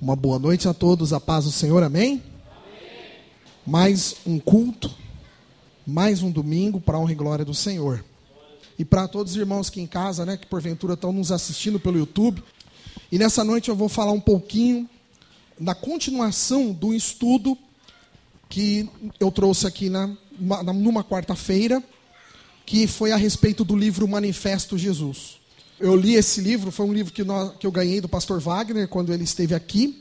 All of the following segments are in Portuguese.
Uma boa noite a todos, a paz do Senhor, amém? Mais um culto, mais um domingo para a honra e glória do Senhor. E para todos os irmãos aqui em casa, que porventura estão nos assistindo pelo YouTube. E nessa noite eu vou falar um pouquinho da continuação do estudo que eu trouxe aqui numa quarta-feira, que foi a respeito do livro Manifesto Jesus. Eu li esse livro, foi um livro que eu ganhei do pastor Wagner quando ele esteve aqui.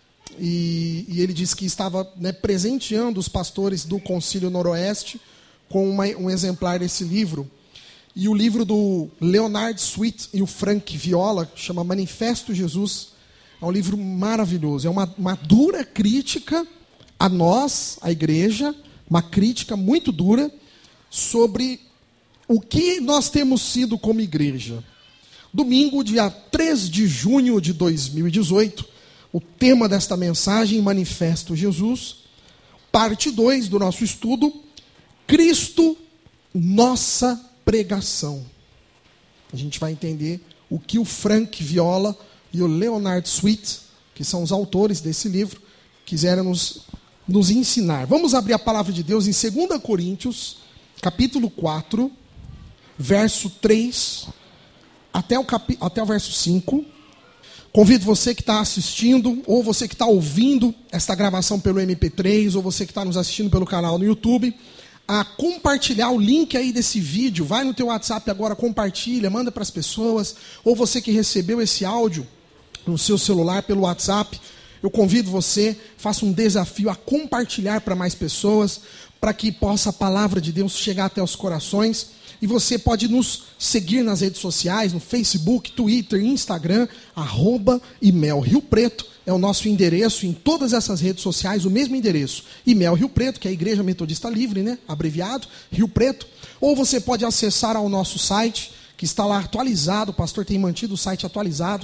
E ele disse que estava presenteando os pastores do Concílio Noroeste com um exemplar desse livro. E o livro do Leonard Sweet e o Frank Viola, chama Manifesto Jesus, é um livro maravilhoso. É uma dura crítica a nós, a igreja, uma crítica muito dura sobre o que nós temos sido como igreja. Domingo, dia 3 de junho de 2018, o tema desta mensagem, Manifesto Jesus, parte 2 do nosso estudo, Cristo, nossa pregação. A gente vai entender o que o Frank Viola e o Leonard Sweet, que são os autores desse livro, quiseram nos ensinar. Vamos abrir a palavra de Deus em 2 Coríntios, capítulo 4, verso 3, até o verso 5. Convido você que está assistindo, ou você que está ouvindo esta gravação pelo MP3, ou você que está nos assistindo pelo canal no YouTube, a compartilhar o link aí desse vídeo. Vai no teu WhatsApp agora, compartilha, manda para as pessoas, ou você que recebeu esse áudio no seu celular pelo WhatsApp, eu convido você, faça um desafio a compartilhar para mais pessoas, para que possa a palavra de Deus chegar até os corações. E você pode nos seguir nas redes sociais, no Facebook, Twitter, Instagram, @IMEL Rio Preto, é o nosso endereço em todas essas redes sociais, o mesmo endereço, IMEL Rio Preto, que é a Igreja Metodista Livre, abreviado, Rio Preto. Ou você pode acessar ao nosso site, que está lá atualizado, o pastor tem mantido o site atualizado,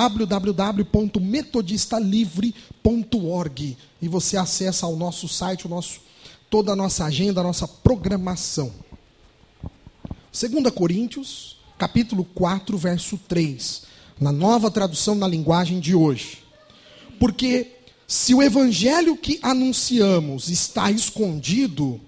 www.metodistalivre.org. E você acessa ao nosso site, toda a nossa agenda, a nossa programação. 2 Coríntios, capítulo 4, verso 3, na nova tradução na linguagem de hoje. Porque se o evangelho que anunciamos está escondido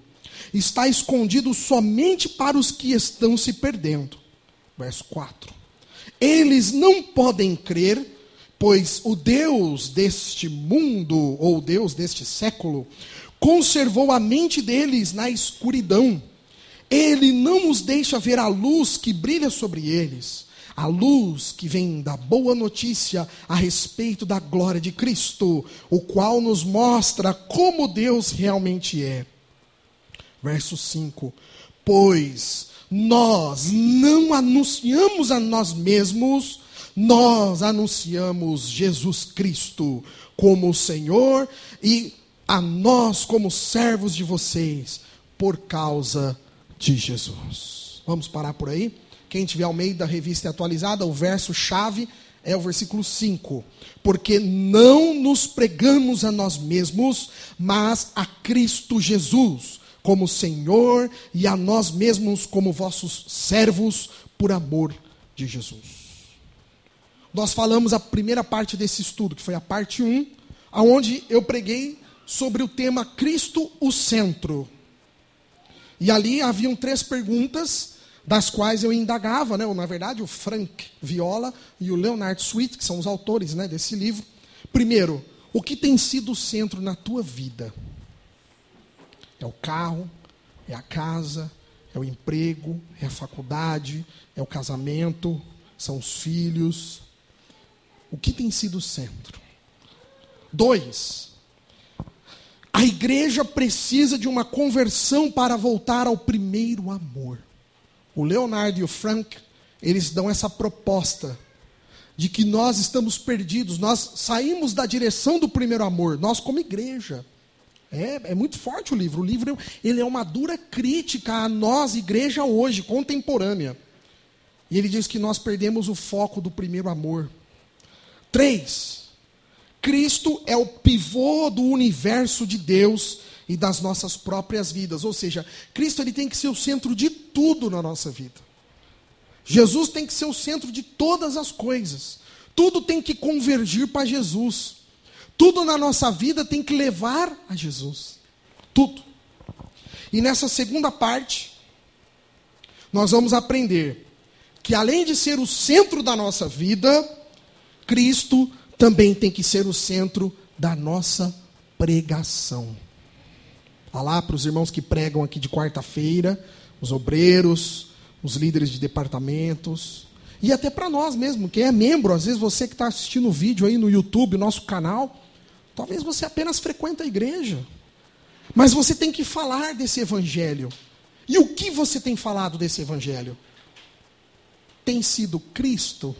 somente para os que estão se perdendo. Verso 4. Eles não podem crer, pois o Deus deste mundo, ou Deus deste século, conservou a mente deles na escuridão. Ele não os deixa ver a luz que brilha sobre eles, a luz que vem da boa notícia a respeito da glória de Cristo, o qual nos mostra como Deus realmente é. Verso 5. Pois nós não anunciamos a nós mesmos, nós anunciamos Jesus Cristo como o Senhor e a nós como servos de vocês, por causa de Jesus. Vamos parar por aí? Quem tiver ao meio da revista atualizada, o verso-chave é o versículo 5. Porque não nos pregamos a nós mesmos, mas a Cristo Jesus, como Senhor, e a nós mesmos como vossos servos, por amor de Jesus. Nós falamos a primeira parte desse estudo, que foi a parte 1, onde eu preguei sobre o tema Cristo, o centro. E ali haviam 3 perguntas, das quais eu indagava, ou na verdade o Frank Viola e o Leonard Sweet, que são os autores desse livro. Primeiro, o que tem sido o centro na tua vida? É o carro, é a casa, é o emprego, é a faculdade, é o casamento, são os filhos. O que tem sido o centro? 2, a igreja precisa de uma conversão para voltar ao primeiro amor. O Leonard e o Frank, eles dão essa proposta de que nós estamos perdidos, nós saímos da direção do primeiro amor, nós como igreja. É muito forte o livro. O livro ele é uma dura crítica a nós, igreja hoje, contemporânea. E ele diz que nós perdemos o foco do primeiro amor. 3, Cristo é o pivô do universo de Deus e das nossas próprias vidas. Ou seja, Cristo ele tem que ser o centro de tudo na nossa vida. Jesus tem que ser o centro de todas as coisas. Tudo tem que convergir para Jesus. Tudo na nossa vida tem que levar a Jesus. Tudo. E nessa segunda parte, nós vamos aprender que além de ser o centro da nossa vida, Cristo também tem que ser o centro da nossa pregação. Falar para os irmãos que pregam aqui de quarta-feira, os obreiros, os líderes de departamentos, e até para nós mesmo, quem é membro, às vezes você que está assistindo o vídeo aí no YouTube, nosso canal, talvez você apenas frequenta a igreja, mas você tem que falar desse evangelho. E o que você tem falado desse evangelho? Tem sido Cristo.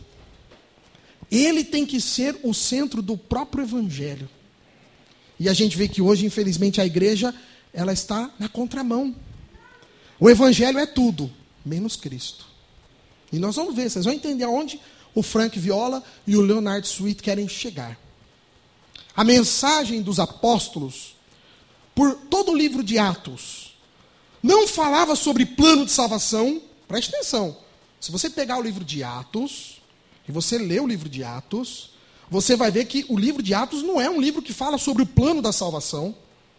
Ele tem que ser o centro do próprio evangelho. E a gente vê que hoje, infelizmente, a igreja, ela está na contramão. O evangelho é tudo, menos Cristo. E nós vamos ver, vocês vão entender aonde o Frank Viola e o Leonard Sweet querem chegar. A mensagem dos apóstolos, por todo o livro de Atos, não falava sobre plano de salvação. Preste atenção. Se você pegar o livro de Atos, e você ler o livro de Atos, você vai ver que o livro de Atos não é um livro que fala sobre o plano da salvação.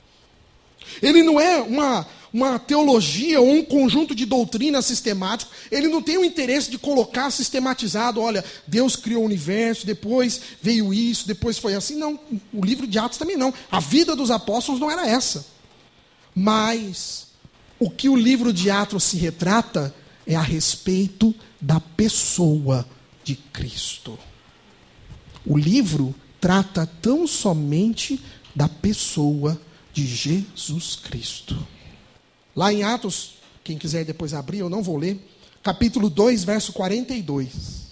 Ele não é uma teologia ou um conjunto de doutrinas sistemático. Ele não tem o interesse de colocar sistematizado, olha, Deus criou o universo, depois veio isso, depois foi assim. Não, o livro de Atos também não. A vida dos apóstolos não era essa. Mas o que o livro de Atos se retrata é a respeito da pessoa de Cristo. O livro trata tão somente da pessoa de Jesus Cristo. Lá em Atos, quem quiser depois abrir, eu não vou ler, capítulo 2, verso 42.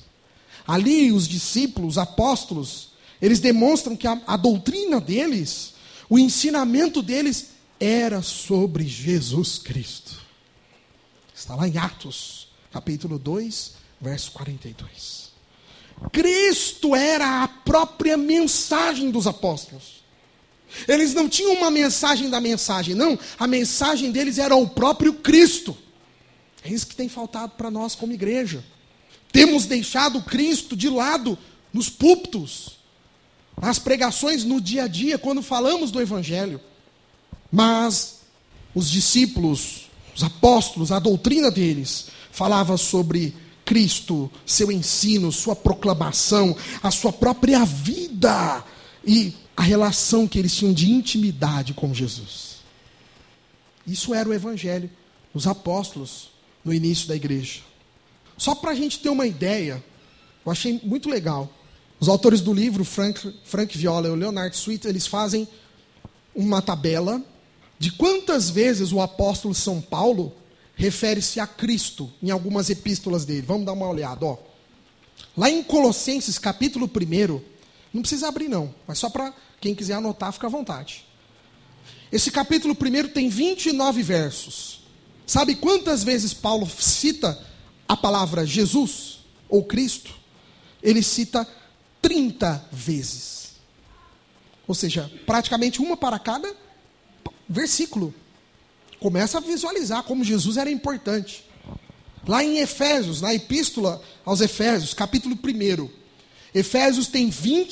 Ali os discípulos, os apóstolos, eles demonstram que a doutrina deles, o ensinamento deles era sobre Jesus Cristo. Está lá em Atos, capítulo 2, verso 42. Cristo era a própria mensagem dos apóstolos. Eles não tinham uma mensagem da mensagem, não. A mensagem deles era o próprio Cristo. É isso que tem faltado para nós como igreja. Temos deixado Cristo de lado nos púlpitos, nas pregações no dia a dia, quando falamos do Evangelho. Mas os discípulos, os apóstolos, a doutrina deles falava sobre Cristo, seu ensino, sua proclamação, a sua própria vida e a relação que eles tinham de intimidade com Jesus. Isso era o evangelho dos apóstolos no início da igreja. Só para a gente ter uma ideia, eu achei muito legal. Os autores do livro, Frank Viola e o Leonard Sweet, eles fazem uma tabela de quantas vezes o apóstolo São Paulo refere-se a Cristo em algumas epístolas dele. Vamos dar uma olhada. Ó. Lá em Colossenses, capítulo 1, não precisa abrir não, mas só para quem quiser anotar, fica à vontade. Esse capítulo 1 tem 29 versos. Sabe quantas vezes Paulo cita a palavra Jesus ou Cristo? Ele cita 30 vezes. Ou seja, praticamente uma para cada versículo. Começa a visualizar como Jesus era importante. Lá em Efésios, na epístola aos Efésios, capítulo 1. Efésios tem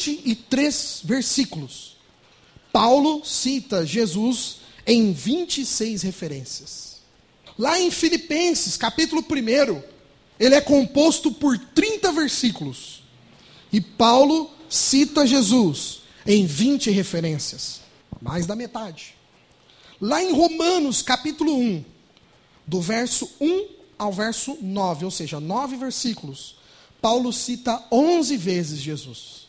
23 versículos. Paulo cita Jesus em 26 referências. Lá em Filipenses, capítulo 1, ele é composto por 30 versículos. E Paulo cita Jesus em 20 referências. Mais da metade. Lá em Romanos, capítulo 1, do verso 1 ao verso 9, ou seja, 9 versículos, Paulo cita 11 vezes Jesus.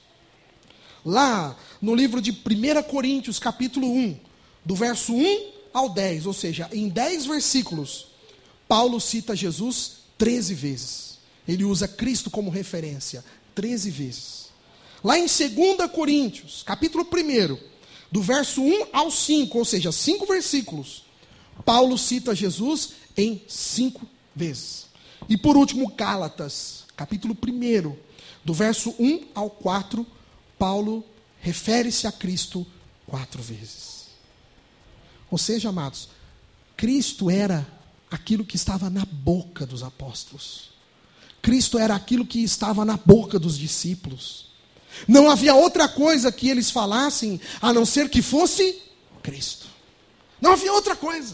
Lá no livro de 1 Coríntios, capítulo 1, do verso 1 ao 10, ou seja, em 10 versículos, Paulo cita Jesus 13 vezes. Ele usa Cristo como referência 13 vezes. Lá em 2 Coríntios, capítulo 1, do verso 1 ao 5, ou seja, 5 versículos, Paulo cita Jesus em 5 vezes. E por último, Gálatas, capítulo 1, do verso 1 ao 4, Paulo refere-se a Cristo 4 vezes. Ou seja, amados, Cristo era aquilo que estava na boca dos apóstolos. Cristo era aquilo que estava na boca dos discípulos. Não havia outra coisa que eles falassem a não ser que fosse Cristo. Não havia outra coisa.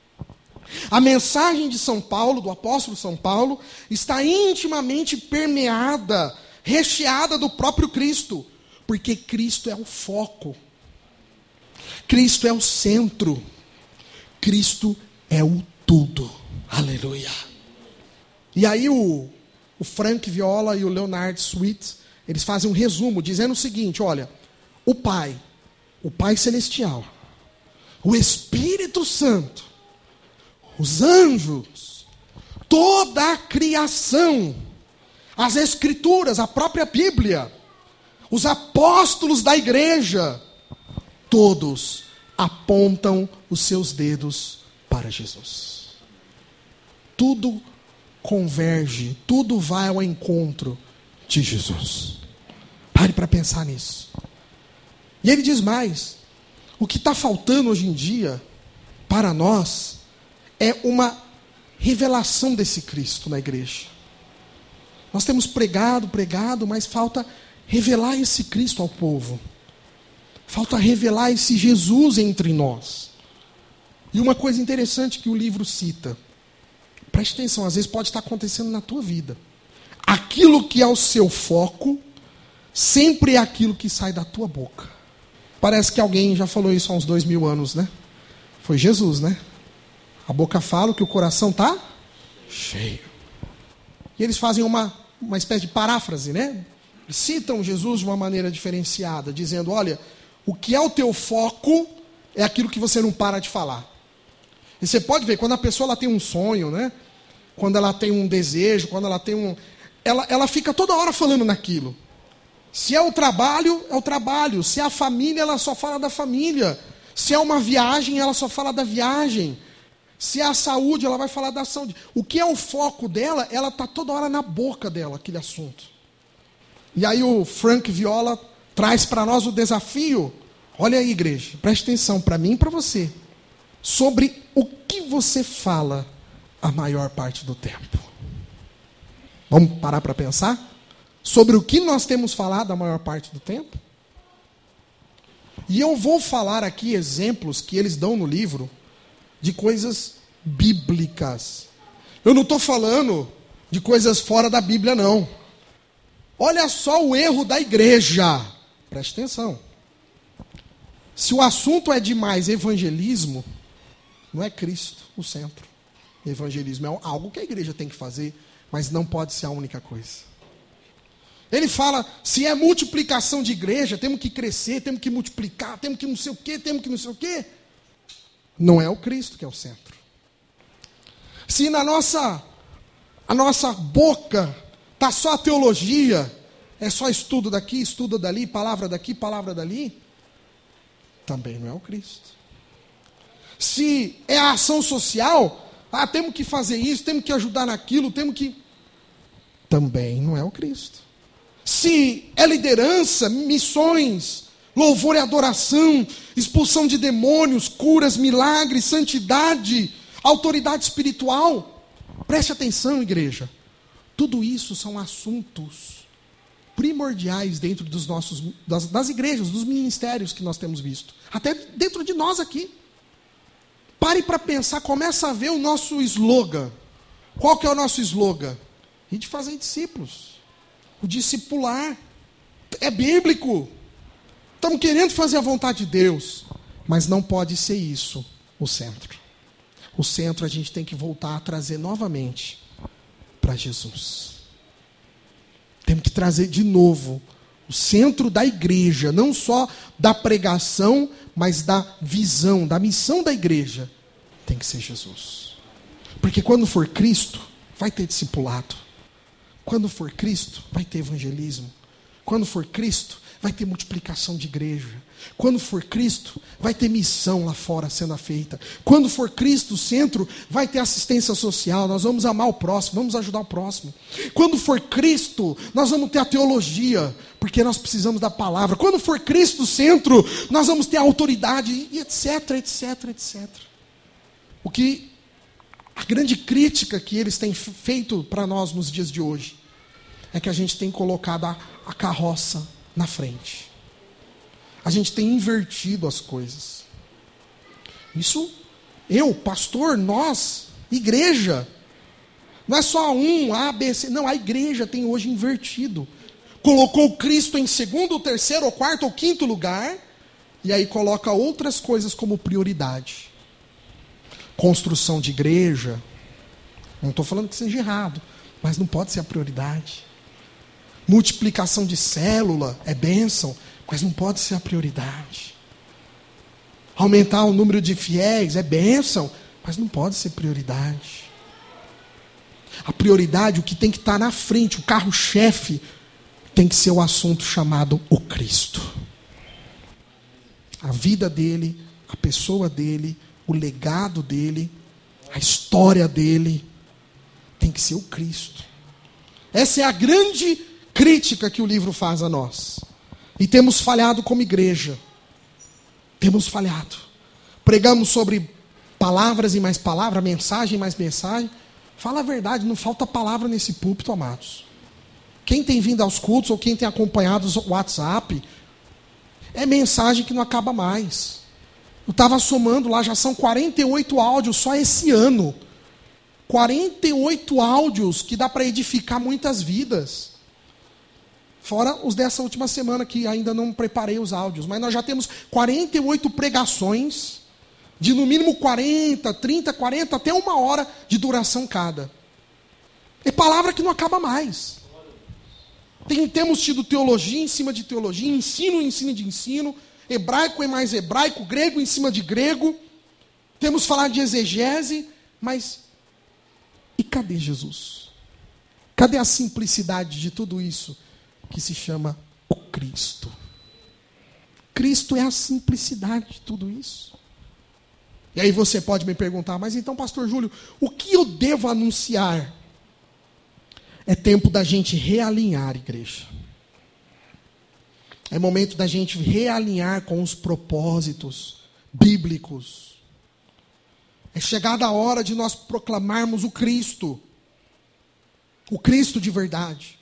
A mensagem de São Paulo, do apóstolo São Paulo, está intimamente permeada, recheada do próprio Cristo, porque Cristo é o foco, Cristo é o centro, Cristo é o tudo. Aleluia. E aí o Frank Viola e o Leonard Sweet, eles fazem um resumo dizendo o seguinte: olha, o Pai Celestial, o Espírito Santo, os anjos, toda a criação, as Escrituras, a própria Bíblia, os apóstolos da igreja, todos apontam os seus dedos para Jesus. Tudo converge, tudo vai ao encontro de Jesus. Pare para pensar nisso. E ele diz mais: o que está faltando hoje em dia para nós é uma revelação desse Cristo na igreja. Nós temos pregado, mas falta revelar esse Cristo ao povo. Falta revelar esse Jesus entre nós. E uma coisa interessante que o livro cita, preste atenção, às vezes pode estar acontecendo na tua vida. Aquilo que é o seu foco, sempre é aquilo que sai da tua boca. Parece que alguém já falou isso há uns 2000 anos, né? Foi Jesus, né? A boca fala, que o coração está cheio. E eles fazem uma espécie de paráfrase, né? Eles citam Jesus de uma maneira diferenciada, dizendo: olha, o que é o teu foco é aquilo que você não para de falar. E você pode ver, quando a pessoa ela tem um sonho, né? Quando ela tem um desejo, quando ela tem um... Ela fica toda hora falando naquilo. Se é o trabalho, é o trabalho. Se é a família, ela só fala da família. Se é uma viagem, ela só fala da viagem. Se é a saúde, ela vai falar da saúde. O que é o foco dela, ela está toda hora na boca dela, aquele assunto. E aí o Frank Viola traz para nós o desafio. Olha aí, igreja, preste atenção, para mim e para você. Sobre o que você fala a maior parte do tempo. Vamos parar para pensar? Sobre o que nós temos falado a maior parte do tempo? E eu vou falar aqui exemplos que eles dão no livro de coisas bíblicas. Eu não estou falando de coisas fora da Bíblia, não. Olha só o erro da igreja. Preste atenção. Se o assunto é demais evangelismo, não é Cristo o centro. Evangelismo é algo que a igreja tem que fazer, mas não pode ser a única coisa. Ele fala, se é multiplicação de igreja, temos que crescer, temos que multiplicar, temos que não sei o quê, temos que não sei o quê. Não é o Cristo que é o centro. Se a nossa boca está só a teologia, é só estudo daqui, estudo dali, palavra daqui, palavra dali, também não é o Cristo. Se é a ação social, temos que fazer isso, temos que ajudar naquilo, também não é o Cristo. Se é liderança, missões, louvor e adoração, expulsão de demônios, curas, milagres, santidade, autoridade espiritual, preste atenção, igreja. Tudo isso são assuntos primordiais dentro das igrejas, dos ministérios que nós temos visto. Até dentro de nós aqui. Pare para pensar, começa a ver o nosso slogan. Qual que é o nosso slogan? E de fazer discípulos. O discipular. É bíblico. Estamos querendo fazer a vontade de Deus. Mas não pode ser isso o centro. O centro a gente tem que voltar a trazer novamente para Jesus. Temos que trazer de novo o centro da igreja, não só da pregação, mas da visão, da missão da igreja, tem que ser Jesus. Porque quando for Cristo, vai ter discipulado. Quando for Cristo, vai ter evangelismo. Quando for Cristo, vai ter multiplicação de igreja. Quando for Cristo, vai ter missão lá fora sendo feita. Quando for Cristo o centro, vai ter assistência social. Nós vamos amar o próximo, vamos ajudar o próximo. Quando for Cristo, nós vamos ter a teologia, porque nós precisamos da palavra. Quando for Cristo o centro, nós vamos ter a autoridade, e etc, etc, etc. A grande crítica que eles têm feito para nós nos dias de hoje é que a gente tem colocado a carroça na frente. A gente tem invertido as coisas. Isso, eu, pastor, nós, igreja. Não é só um, A, B, C. Não, a igreja tem hoje invertido. Colocou Cristo em segundo, terceiro, quarto ou quinto lugar. E aí coloca outras coisas como prioridade. Construção de igreja. Não estou falando que seja errado, mas não pode ser a prioridade. Multiplicação de célula é bênção, mas não pode ser a prioridade. Aumentar o número de fiéis é bênção, mas não pode ser prioridade. A prioridade, o que tem que estar na frente, o carro-chefe, tem que ser o assunto chamado o Cristo. A vida dele, a pessoa dele, o legado dele, a história dele, tem que ser o Cristo. Essa é a grande crítica que o livro faz a nós. E temos falhado como igreja. Temos falhado. Pregamos sobre palavras e mais palavra, mensagem e mais mensagem. Fala a verdade, não falta palavra nesse púlpito, amados. Quem tem vindo aos cultos ou quem tem acompanhado o WhatsApp, é mensagem que não acaba mais. Eu estava somando lá, já são 48 áudios só esse ano. 48 áudios que dá para edificar muitas vidas. Fora os dessa última semana que ainda não preparei os áudios. Mas nós já temos 48 pregações de no mínimo 40, 30, 40, até 1 hora de duração cada. É palavra que não acaba mais. Temos tido teologia em cima de teologia, ensino em cima de ensino, hebraico em mais hebraico, grego em cima de grego. Temos falado de exegese, mas e cadê Jesus? Cadê a simplicidade de tudo isso que se chama o Cristo? Cristo é a simplicidade de tudo isso. E aí você pode me perguntar, mas então, pastor Júlio, o que eu devo anunciar? É tempo da gente realinhar, igreja. É momento da gente realinhar com os propósitos bíblicos. É chegada a hora de nós proclamarmos o Cristo de verdade.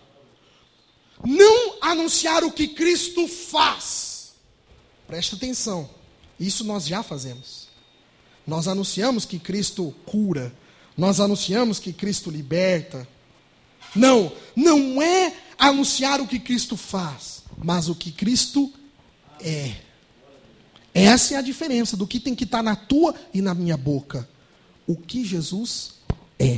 Não anunciar o que Cristo faz. Presta atenção, isso nós já fazemos. Nós anunciamos que Cristo cura, nós anunciamos que Cristo liberta. Não é anunciar o que Cristo faz, mas o que Cristo é. Essa é a diferença do que tem que estar na tua e na minha boca. O que Jesus é.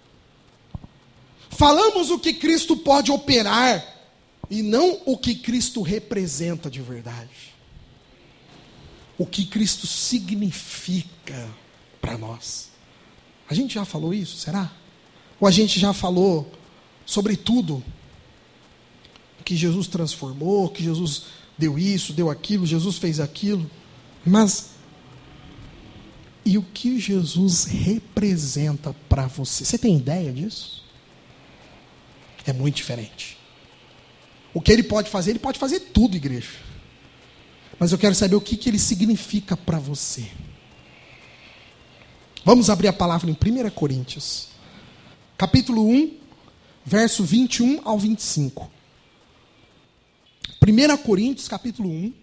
Falamos o que Cristo pode operar e não o que Cristo representa de verdade. O que Cristo significa para nós. A gente já falou isso, será? Ou a gente já falou sobre tudo? Que Jesus transformou, que Jesus deu isso, deu aquilo, Jesus fez aquilo. Mas, e o que Jesus representa para você? Você tem ideia disso? É muito diferente. O que ele pode fazer tudo, igreja. Mas eu quero saber o que ele significa para você. Vamos abrir a palavra em 1 Coríntios, capítulo 1, verso 21 ao 25. 1 Coríntios, capítulo 1.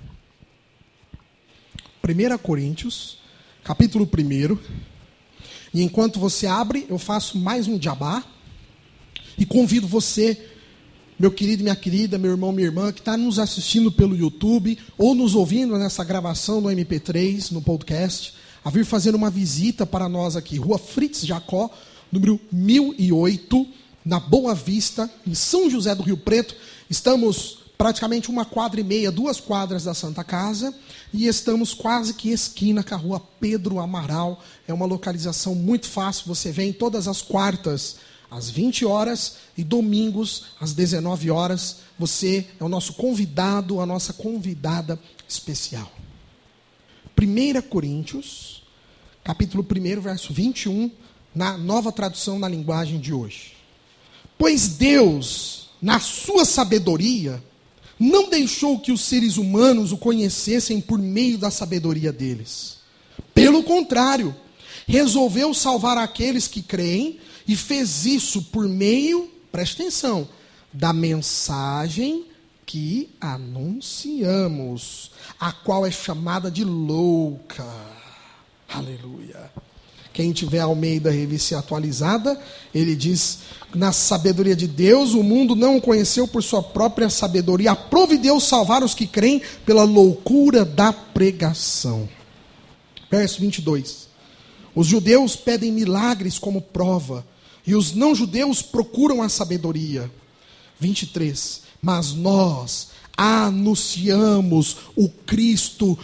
1 Coríntios, capítulo 1. E enquanto você abre, eu faço mais um jabá. E convido você, meu querido e minha querida, meu irmão, minha irmã, que está nos assistindo pelo YouTube, ou nos ouvindo nessa gravação no MP3, no podcast, a vir fazer uma visita para nós aqui. Rua Fritz Jacó, número 1008, na Boa Vista, em São José do Rio Preto. Estamos praticamente 1,5 quadras, 2 quadras da Santa Casa, e estamos quase que esquina com a Rua Pedro Amaral. É uma localização muito fácil, você vem todas as quartas, às 20 horas, e domingos, às 19 horas. Você é o nosso convidado, a nossa convidada especial. 1 Coríntios, capítulo 1, verso 21, na Nova Tradução na linguagem de hoje. Pois Deus, na sua sabedoria, não deixou que os seres humanos o conhecessem por meio da sabedoria deles. Pelo contrário, resolveu salvar aqueles que creem e fez isso por meio, presta atenção, da mensagem que anunciamos, a qual é chamada de louca. Aleluia. Quem tiver Almeida Revista Atualizada, ele diz: na sabedoria de Deus, o mundo não o conheceu por sua própria sabedoria. Aprove Deus salvar os que creem pela loucura da pregação. Verso 22. Os judeus pedem milagres como prova, e os não-judeus procuram a sabedoria. 23. Mas nós anunciamos o Cristo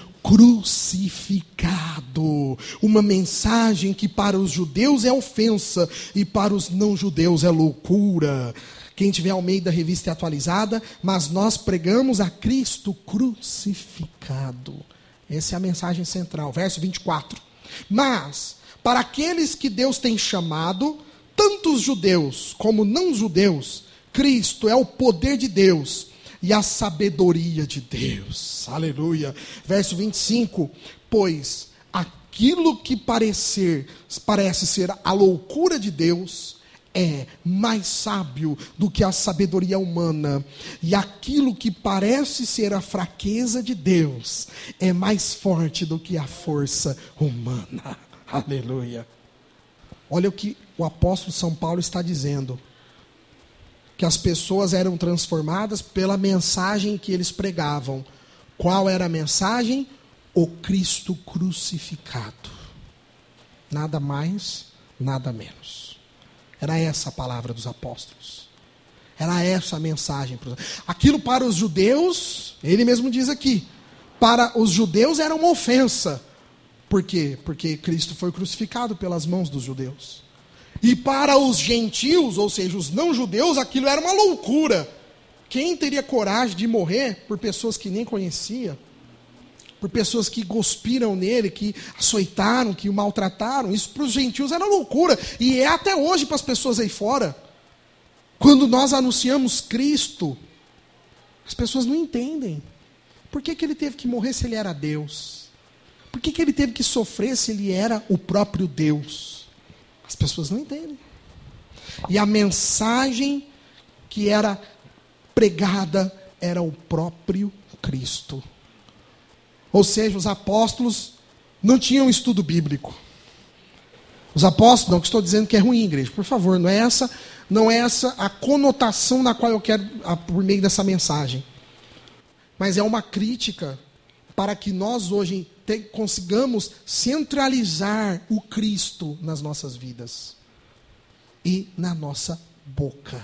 crucificado, uma mensagem que para os judeus é ofensa e para os não-judeus é loucura. Quem tiver Almeida Revista Atualizada, mas nós pregamos a Cristo crucificado. Essa é a mensagem central, verso 24. Mas, para aqueles que Deus tem chamado, tanto os judeus como não-judeus, Cristo é o poder de Deus e a sabedoria de Deus. Aleluia. Verso 25. Pois aquilo que parece ser a loucura de Deus é mais sábio do que a sabedoria humana. E aquilo que parece ser a fraqueza de Deus é mais forte do que a força humana. Aleluia. Olha o que o apóstolo São Paulo está dizendo. Que as pessoas eram transformadas pela mensagem que eles pregavam. Qual era a mensagem? O Cristo crucificado. Nada mais, nada menos. Era essa a palavra dos apóstolos. Era essa a mensagem. Aquilo para os judeus, ele mesmo diz aqui, para os judeus era uma ofensa. Por quê? Porque Cristo foi crucificado pelas mãos dos judeus. E para os gentios, ou seja, os não-judeus, aquilo era uma loucura. Quem teria coragem de morrer por pessoas que nem conhecia? Por pessoas que cuspiram nele, que açoitaram, que o maltrataram? Isso para os gentios era loucura. E é até hoje para as pessoas aí fora. Quando nós anunciamos Cristo, as pessoas não entendem. Por que ele teve que morrer se ele era Deus? Por que ele teve que sofrer se ele era o próprio Deus? As pessoas não entendem. E a mensagem que era pregada era o próprio Cristo. Ou seja, os apóstolos não tinham estudo bíblico. Os apóstolos, não que estou dizendo que é ruim, igreja, por favor, não é essa a conotação na qual eu quero, por meio dessa mensagem. Mas é uma crítica para que nós hoje consigamos centralizar o Cristo nas nossas vidas e na nossa boca.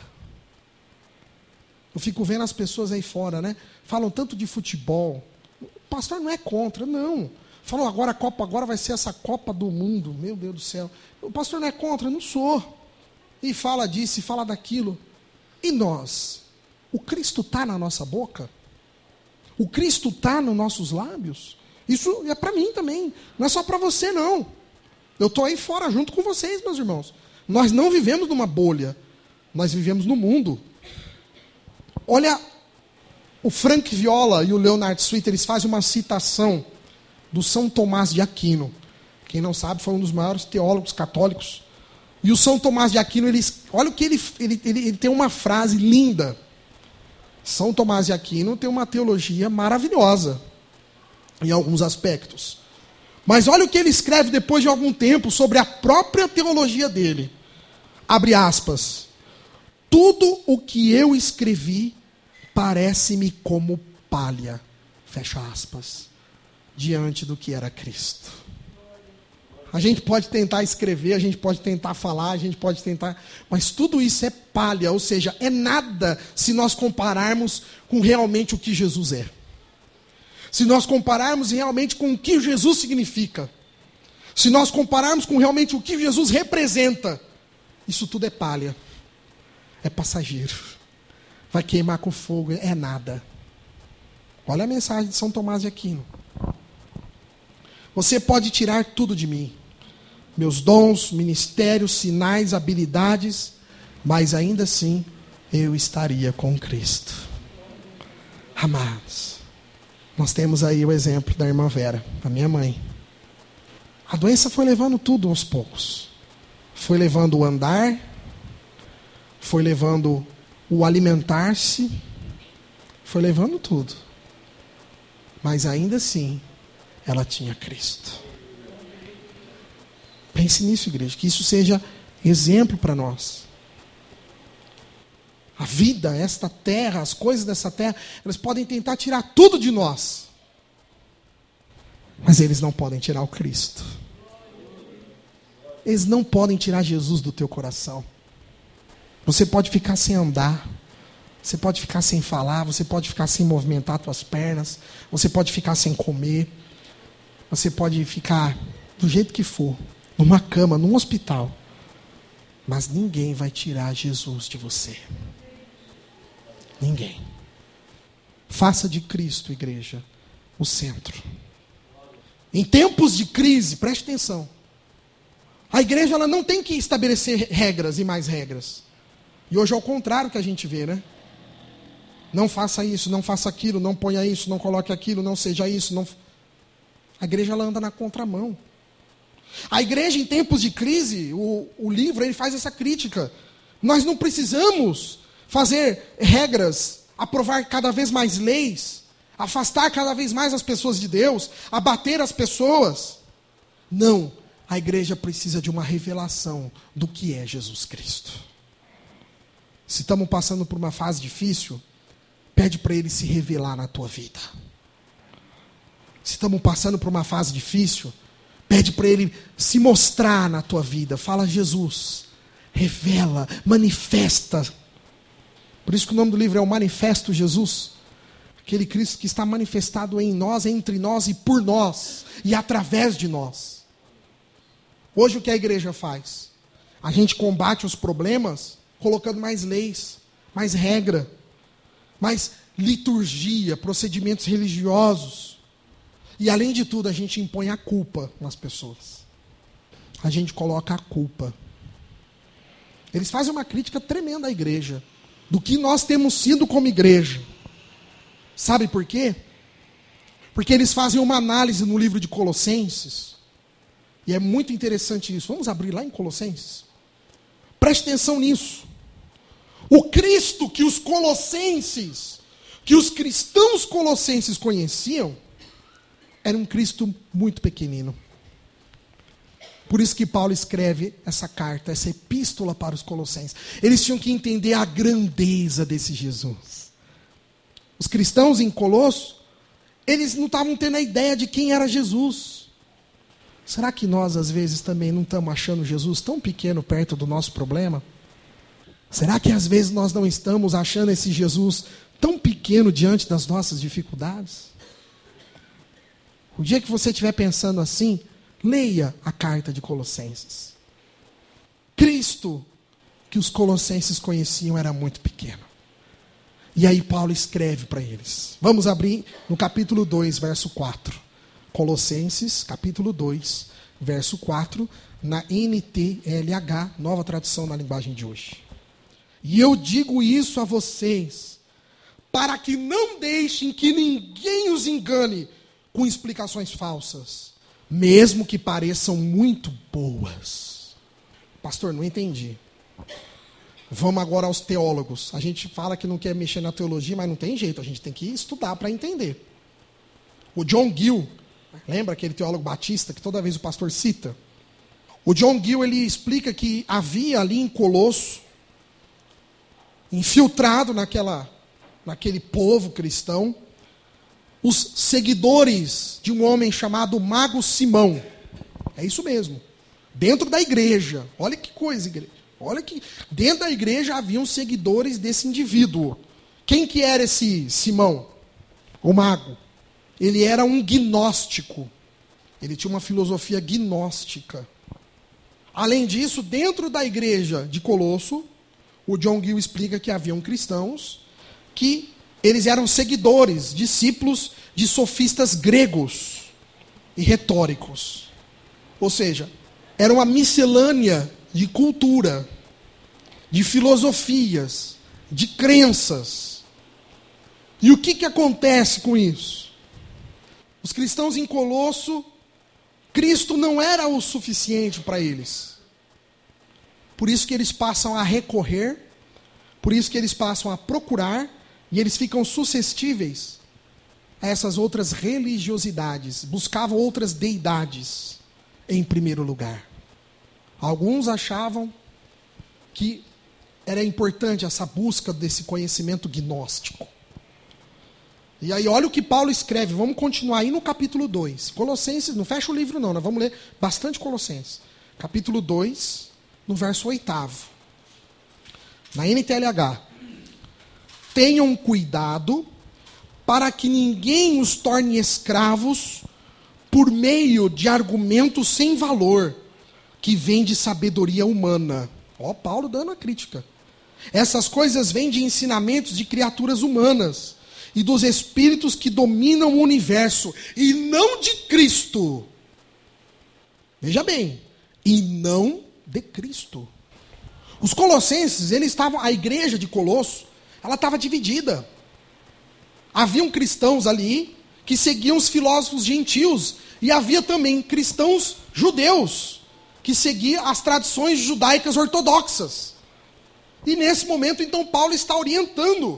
Eu fico vendo as pessoas aí fora, né? Falam tanto de futebol. O pastor não é contra, não. Falam agora a Copa, agora vai ser essa Copa do Mundo. Meu Deus do céu. O pastor não é contra, não sou. E fala disso, e fala daquilo. E nós? O Cristo está na nossa boca? O Cristo está nos nossos lábios? Isso é para mim também. Não é só para você, não. Eu estou aí fora junto com vocês, meus irmãos. Nós não vivemos numa bolha. Nós vivemos no mundo. Olha, o Frank Viola e o Leonard Sweet, eles fazem uma citação do São Tomás de Aquino. Quem não sabe, foi um dos maiores teólogos católicos. E o São Tomás de Aquino, olha o que ele tem uma frase linda. São Tomás de Aquino tem uma teologia maravilhosa, em alguns aspectos. Mas olha o que ele escreve depois de algum tempo sobre a própria teologia dele. Abre aspas. Tudo o que eu escrevi parece-me como palha. Fecha aspas. Diante do que era Cristo. A gente pode tentar escrever, a gente pode tentar falar, a gente pode tentar... Mas tudo isso é palha, ou seja, é nada se nós compararmos com realmente o que Jesus é. Se nós compararmos realmente com o que Jesus significa. Se nós compararmos com realmente o que Jesus representa. Isso tudo é palha. É passageiro. Vai queimar com fogo, é nada. Olha a mensagem de São Tomás de Aquino. Você pode tirar tudo de mim. Meus dons, ministérios, sinais, habilidades, mas ainda assim eu estaria com Cristo. Amados, nós temos aí o exemplo da irmã Vera, a minha mãe. A doença foi levando tudo aos poucos. Foi levando o andar, foi levando o alimentar-se, foi levando tudo. Mas ainda assim, ela tinha Cristo. Pense nisso, igreja, que isso seja exemplo para nós. A vida, esta terra, as coisas dessa terra, elas podem tentar tirar tudo de nós. Mas eles não podem tirar o Cristo. Eles não podem tirar Jesus do teu coração. Você pode ficar sem andar. Você pode ficar sem falar. Você pode ficar sem movimentar tuas pernas. Você pode ficar sem comer. Você pode ficar do jeito que for. Numa cama, num hospital. Mas ninguém vai tirar Jesus de você. Ninguém. Faça de Cristo, igreja, o centro. Em tempos de crise, preste atenção. A igreja ela não tem que estabelecer regras e mais regras. E hoje é o contrário que a gente vê, né? Não faça isso, não faça aquilo, não ponha isso, não coloque aquilo, não seja isso. Não... A igreja ela anda na contramão. A igreja em tempos de crise, o livro ele faz essa crítica. Nós não precisamos fazer regras, aprovar cada vez mais leis, afastar cada vez mais as pessoas de Deus, abater as pessoas. Não, a igreja precisa de uma revelação do que é Jesus Cristo. Se estamos passando por uma fase difícil, pede para Ele se revelar na tua vida. Se estamos passando por uma fase difícil, pede para Ele se mostrar na tua vida. Fala, Jesus, revela, manifesta. Por isso que o nome do livro é o Manifesto Jesus. Aquele Cristo que está manifestado em nós, entre nós e por nós. E através de nós. Hoje o que a igreja faz? A gente combate os problemas colocando mais leis, mais regra, mais liturgia, procedimentos religiosos. E além de tudo, a gente impõe a culpa nas pessoas. A gente coloca a culpa. Eles fazem uma crítica tremenda à igreja. Do que nós temos sido como igreja. Sabe por quê? Porque eles fazem uma análise no livro de Colossenses. E é muito interessante isso. Vamos abrir lá em Colossenses. Preste atenção nisso. O Cristo que os colossenses, que os cristãos colossenses conheciam, era um Cristo muito pequenino. Por isso que Paulo escreve essa carta, essa epístola para os colossenses. Eles tinham que entender a grandeza desse Jesus. Os cristãos em Colosso, eles não estavam tendo a ideia de quem era Jesus. Será que nós, às vezes, também não estamos achando Jesus tão pequeno perto do nosso problema? Será que, às vezes, nós não estamos achando esse Jesus tão pequeno diante das nossas dificuldades? O dia que você estiver pensando assim, leia a carta de Colossenses. Cristo, que os colossenses conheciam, era muito pequeno. E aí Paulo escreve para eles. Vamos abrir no capítulo 2, verso 4. Colossenses, capítulo 2, verso 4, na NTLH, nova tradução na linguagem de hoje. E eu digo isso a vocês, para que não deixem que ninguém os engane com explicações falsas, mesmo que pareçam muito boas. Pastor, não entendi. Vamos agora aos teólogos. A gente fala que não quer mexer na teologia, mas não tem jeito, a gente tem que estudar para entender. O John Gill, lembra aquele teólogo batista que toda vez o pastor cita? O John Gill, ele explica que havia ali em Colosso, infiltrado naquele povo cristão, os seguidores de um homem chamado Mago Simão. É isso mesmo. Dentro da igreja. Olha que coisa, igreja. Olha que dentro da igreja haviam seguidores desse indivíduo. Quem que era esse Simão? O mago. Ele era um gnóstico. Ele tinha uma filosofia gnóstica. Além disso, dentro da igreja de Colosso, o John Gill explica que haviam cristãos que eles eram seguidores, discípulos de sofistas gregos e retóricos. Ou seja, era uma miscelânea de cultura, de filosofias, de crenças. E o que acontece com isso? Os cristãos em Colosso, Cristo não era o suficiente para eles. Por isso que eles passam a recorrer, por isso que eles passam a procurar E eles ficam suscetíveis a essas outras religiosidades, buscavam outras deidades em primeiro lugar. Alguns achavam que era importante essa busca desse conhecimento gnóstico. E aí olha o que Paulo escreve, vamos continuar aí no capítulo 2. Colossenses, não fecha o livro não, nós vamos ler bastante Colossenses. Capítulo 2, no verso 8º. Na NTLH. Tenham cuidado para que ninguém os torne escravos por meio de argumentos sem valor, que vêm de sabedoria humana. Ó, Paulo dando a crítica. Essas coisas vêm de ensinamentos de criaturas humanas e dos espíritos que dominam o universo, e não de Cristo. Veja bem, e não de Cristo. Os colossenses, a igreja de Colosso, ela estava dividida. Haviam cristãos ali que seguiam os filósofos gentios, e havia também cristãos judeus que seguiam as tradições judaicas ortodoxas. E nesse momento, então, Paulo está orientando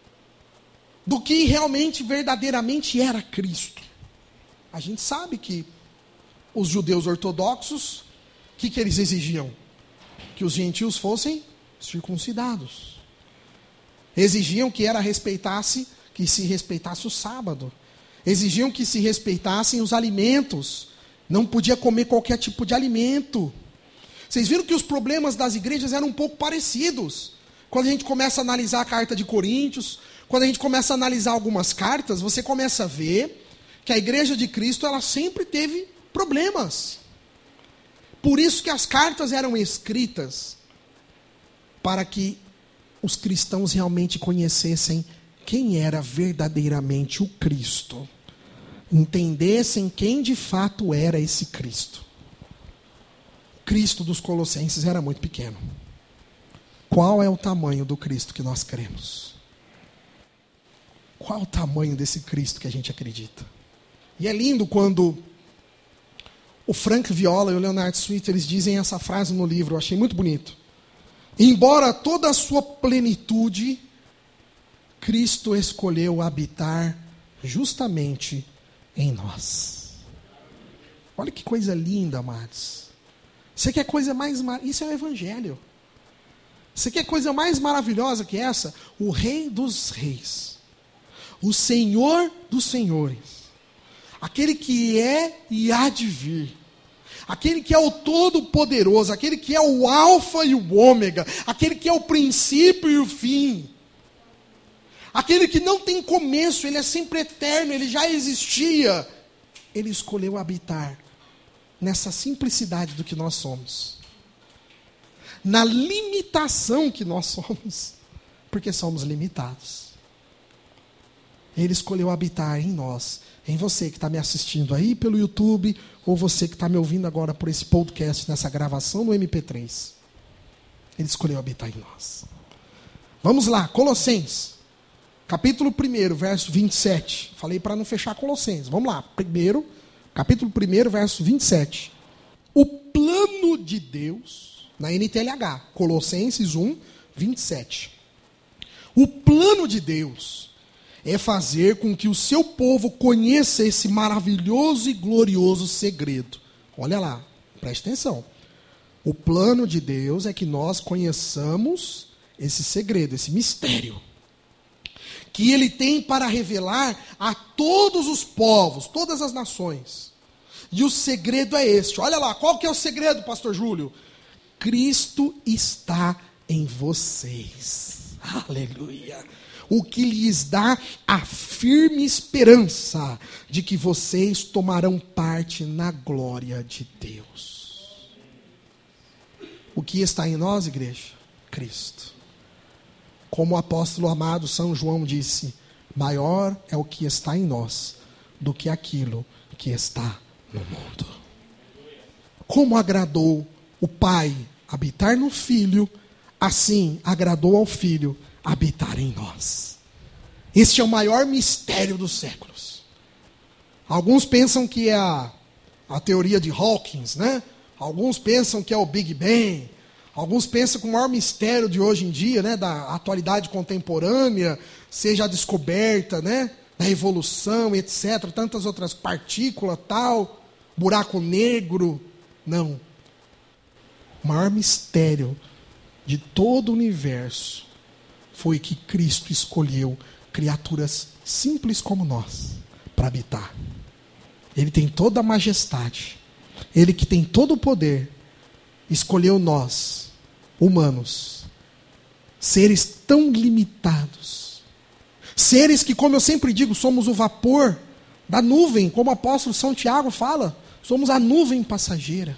do que realmente, verdadeiramente era Cristo. A gente sabe que os judeus ortodoxos, o que eles exigiam? Que os gentios fossem circuncidados. Exigiam que se respeitasse o sábado. Exigiam que se respeitassem os alimentos. Não podia comer qualquer tipo de alimento. Vocês viram que os problemas das igrejas eram um pouco parecidos. Quando a gente começa a analisar a carta de Coríntios, quando a gente começa a analisar algumas cartas, você começa a ver que a igreja de Cristo, ela sempre teve problemas. Por isso que as cartas eram escritas, para que os cristãos realmente conhecessem quem era verdadeiramente o Cristo. Entendessem quem de fato era esse Cristo. O Cristo dos Colossenses era muito pequeno. Qual é o tamanho do Cristo que nós cremos? Qual o tamanho desse Cristo que a gente acredita? E é lindo quando o Frank Viola e o Leonard Sweet, eles dizem essa frase no livro, eu achei muito bonito. Embora toda a sua plenitude, Cristo escolheu habitar justamente em nós. Olha que coisa linda, amados. Você quer coisa mais... Isso é o Evangelho. Você quer coisa mais maravilhosa que essa? O Rei dos Reis. O Senhor dos Senhores. Aquele que é e há de vir. Aquele que é o Todo-Poderoso. Aquele que é o Alfa e o Ômega. Aquele que é o princípio e o fim. Aquele que não tem começo, ele é sempre eterno, ele já existia. Ele escolheu habitar nessa simplicidade do que nós somos. Na limitação que nós somos. Porque somos limitados. Ele escolheu habitar em nós. Em você que está me assistindo aí pelo YouTube, ou você que está me ouvindo agora por esse podcast, nessa gravação no MP3. Ele escolheu habitar em nós. Vamos lá, Colossenses. Capítulo 1, verso 27. Falei para não fechar Colossenses. Vamos lá. Capítulo 1, verso 27. O plano de Deus, na NTLH, Colossenses 1, 27. O plano de Deus é fazer com que o seu povo conheça esse maravilhoso e glorioso segredo. Olha lá, preste atenção. O plano de Deus é que nós conheçamos esse segredo, esse mistério, que ele tem para revelar a todos os povos, todas as nações. E o segredo é este. Olha lá, qual que é o segredo, pastor Júlio? Cristo está em vocês. Aleluia. O que lhes dá a firme esperança de que vocês tomarão parte na glória de Deus. O que está em nós, igreja? Cristo. Como o apóstolo amado São João disse, maior é o que está em nós do que aquilo que está no mundo. Como agradou o Pai habitar no Filho, assim agradou ao Filho habitar em nós. Este é o maior mistério dos séculos. Alguns pensam que é a teoria de Hawking, né? Alguns pensam que é o Big Bang. Alguns pensam que o maior mistério de hoje em dia, né, da atualidade contemporânea, seja a descoberta, né, da evolução, etc., tantas outras partículas, tal, buraco negro. Não. O maior mistério de todo o universo foi que Cristo escolheu criaturas simples como nós para habitar. Ele tem toda a majestade. Ele que tem todo o poder, escolheu nós, humanos, seres tão limitados. Seres que, como eu sempre digo, somos o vapor da nuvem, como o apóstolo São Tiago fala, somos a nuvem passageira.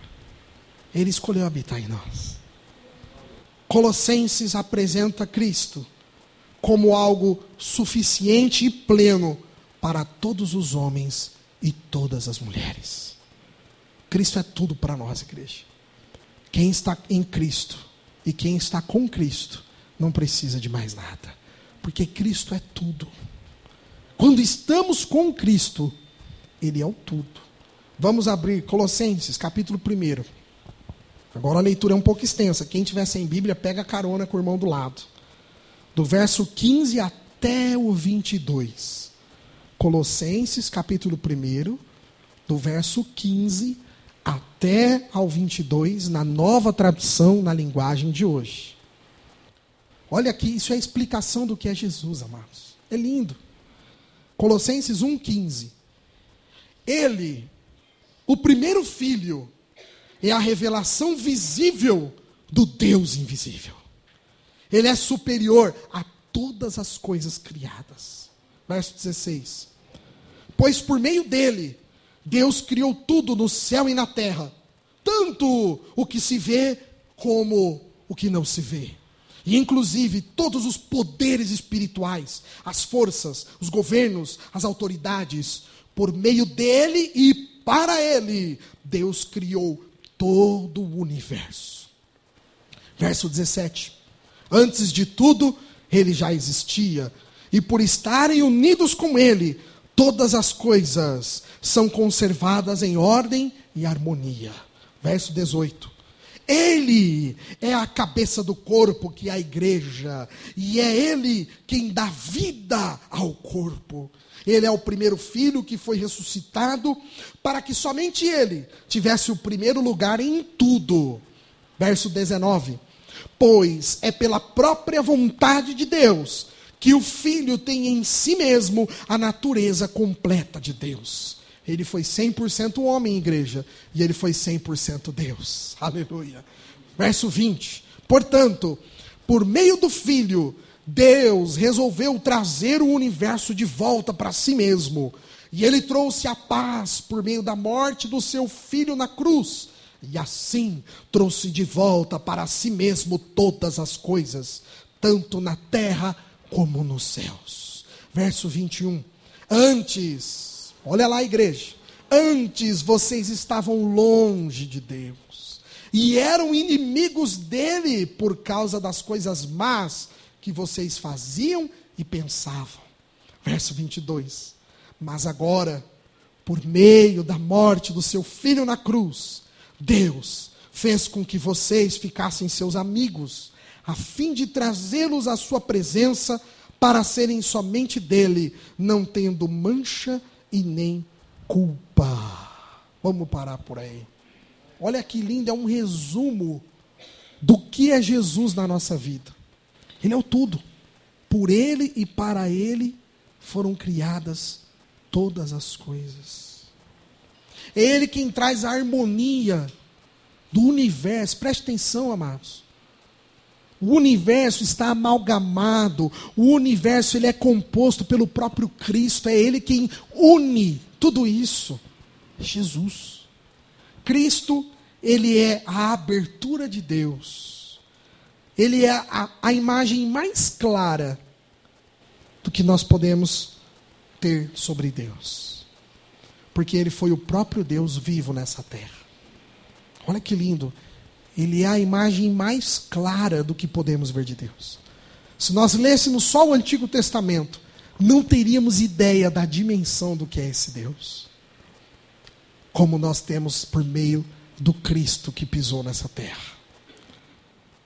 Ele escolheu habitar em nós. Colossenses apresenta Cristo como algo suficiente e pleno para todos os homens e todas as mulheres. Cristo é tudo para nós, igreja. Quem está em Cristo e quem está com Cristo não precisa de mais nada, porque Cristo é tudo. Quando estamos com Cristo, Ele é o tudo. Vamos abrir Colossenses, capítulo 1. Agora a leitura é um pouco extensa. Quem tiver sem Bíblia, pega carona com o irmão do lado. Do verso 15 até o 22. Colossenses, capítulo 1, do verso 15 até ao 22, na nova tradução, na linguagem de hoje. Olha aqui, isso é a explicação do que é Jesus, amados. É lindo. Colossenses 1,15. Ele, o primeiro filho, é a revelação visível do Deus invisível. Ele é superior a todas as coisas criadas. Verso 16. Pois por meio dele, Deus criou tudo no céu e na terra, tanto o que se vê como o que não se vê. E inclusive todos os poderes espirituais, as forças, os governos, as autoridades, por meio dele e para ele, Deus criou todo o universo. Verso 17. Antes de tudo, ele já existia, e por estarem unidos com ele, todas as coisas são conservadas em ordem e harmonia. Verso 18. Ele é a cabeça do corpo, que é a igreja, e é ele quem dá vida ao corpo. Ele é o primeiro filho que foi ressuscitado, para que somente ele tivesse o primeiro lugar em tudo. Verso 19. Pois é pela própria vontade de Deus que o Filho tem em si mesmo a natureza completa de Deus. Ele foi 100% homem, igreja, e ele foi 100% Deus. Aleluia. Verso 20. Portanto, por meio do Filho, Deus resolveu trazer o universo de volta para si mesmo. E ele trouxe a paz por meio da morte do seu Filho na cruz. E assim trouxe de volta para si mesmo todas as coisas, tanto na terra como nos céus. Verso 21. Antes, olha lá, igreja, antes vocês estavam longe de Deus e eram inimigos dele por causa das coisas más que vocês faziam e pensavam. Verso 22. Mas agora, por meio da morte do seu Filho na cruz, Deus fez com que vocês ficassem seus amigos, a fim de trazê-los à sua presença para serem somente dele, não tendo mancha e nem culpa. Vamos parar por aí. Olha que lindo, é um resumo do que é Jesus na nossa vida. Ele é o tudo. Por ele e para ele foram criadas todas as coisas. É ele quem traz a harmonia do universo. Preste atenção, amados. O universo está amalgamado. O universo ele é composto pelo próprio Cristo. É ele quem une tudo isso. Jesus. Cristo, ele é a abertura de Deus. Ele é a imagem mais clara do que nós podemos ter sobre Deus. Porque ele foi o próprio Deus vivo nessa terra. Olha que lindo. Ele é a imagem mais clara do que podemos ver de Deus. Se nós lêssemos só o Antigo Testamento, não teríamos ideia da dimensão do que é esse Deus. Como nós temos por meio do Cristo que pisou nessa terra.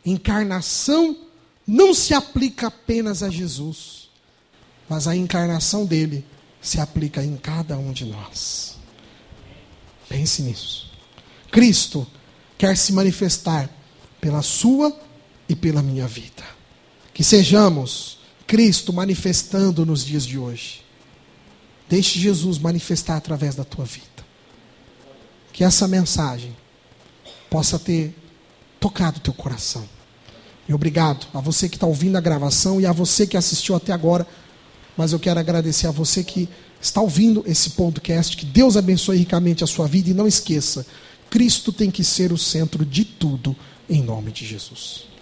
Encarnação não se aplica apenas a Jesus, mas a encarnação dele se aplica em cada um de nós. Pense nisso. Cristo quer se manifestar pela sua e pela minha vida. Que sejamos Cristo manifestando nos dias de hoje. Deixe Jesus manifestar através da tua vida. Que essa mensagem possa ter tocado o teu coração. E obrigado a você que está ouvindo a gravação e a você que assistiu até agora. Mas eu quero agradecer a você que está ouvindo esse podcast. Que Deus abençoe ricamente a sua vida. E não esqueça, Cristo tem que ser o centro de tudo, em nome de Jesus.